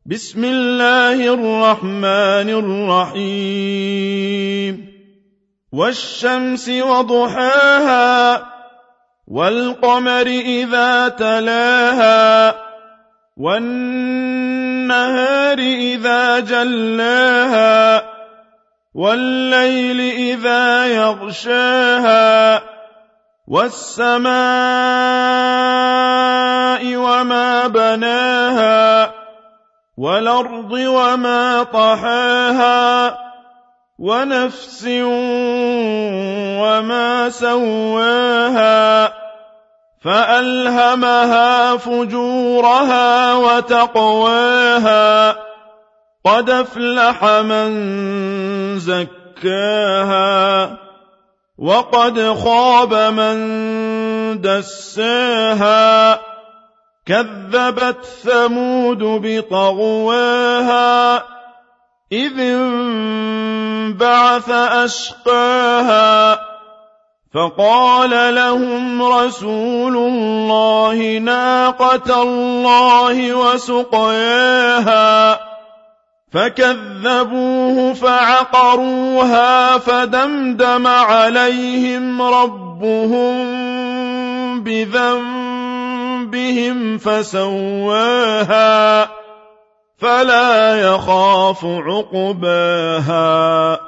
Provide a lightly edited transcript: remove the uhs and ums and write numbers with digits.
بسم الله الرحمن الرحيم والشمس وضحاها والقمر إذا تلاها والنهار إذا جلاها والليل إذا يغشاها والسماء وما بناها والأرض وما طحاها ونفس وما سواها فألهمها فجورها وتقواها قد أفلح من زكاها وقد خاب من دساها كذبت ثمود بطغواها إذ انبعث أشقاها فقال لهم رسول الله ناقة الله وسقياها فكذبوه فعقروها فدمدم عليهم ربهم بذنبهم فسواها فلا يخاف عقباها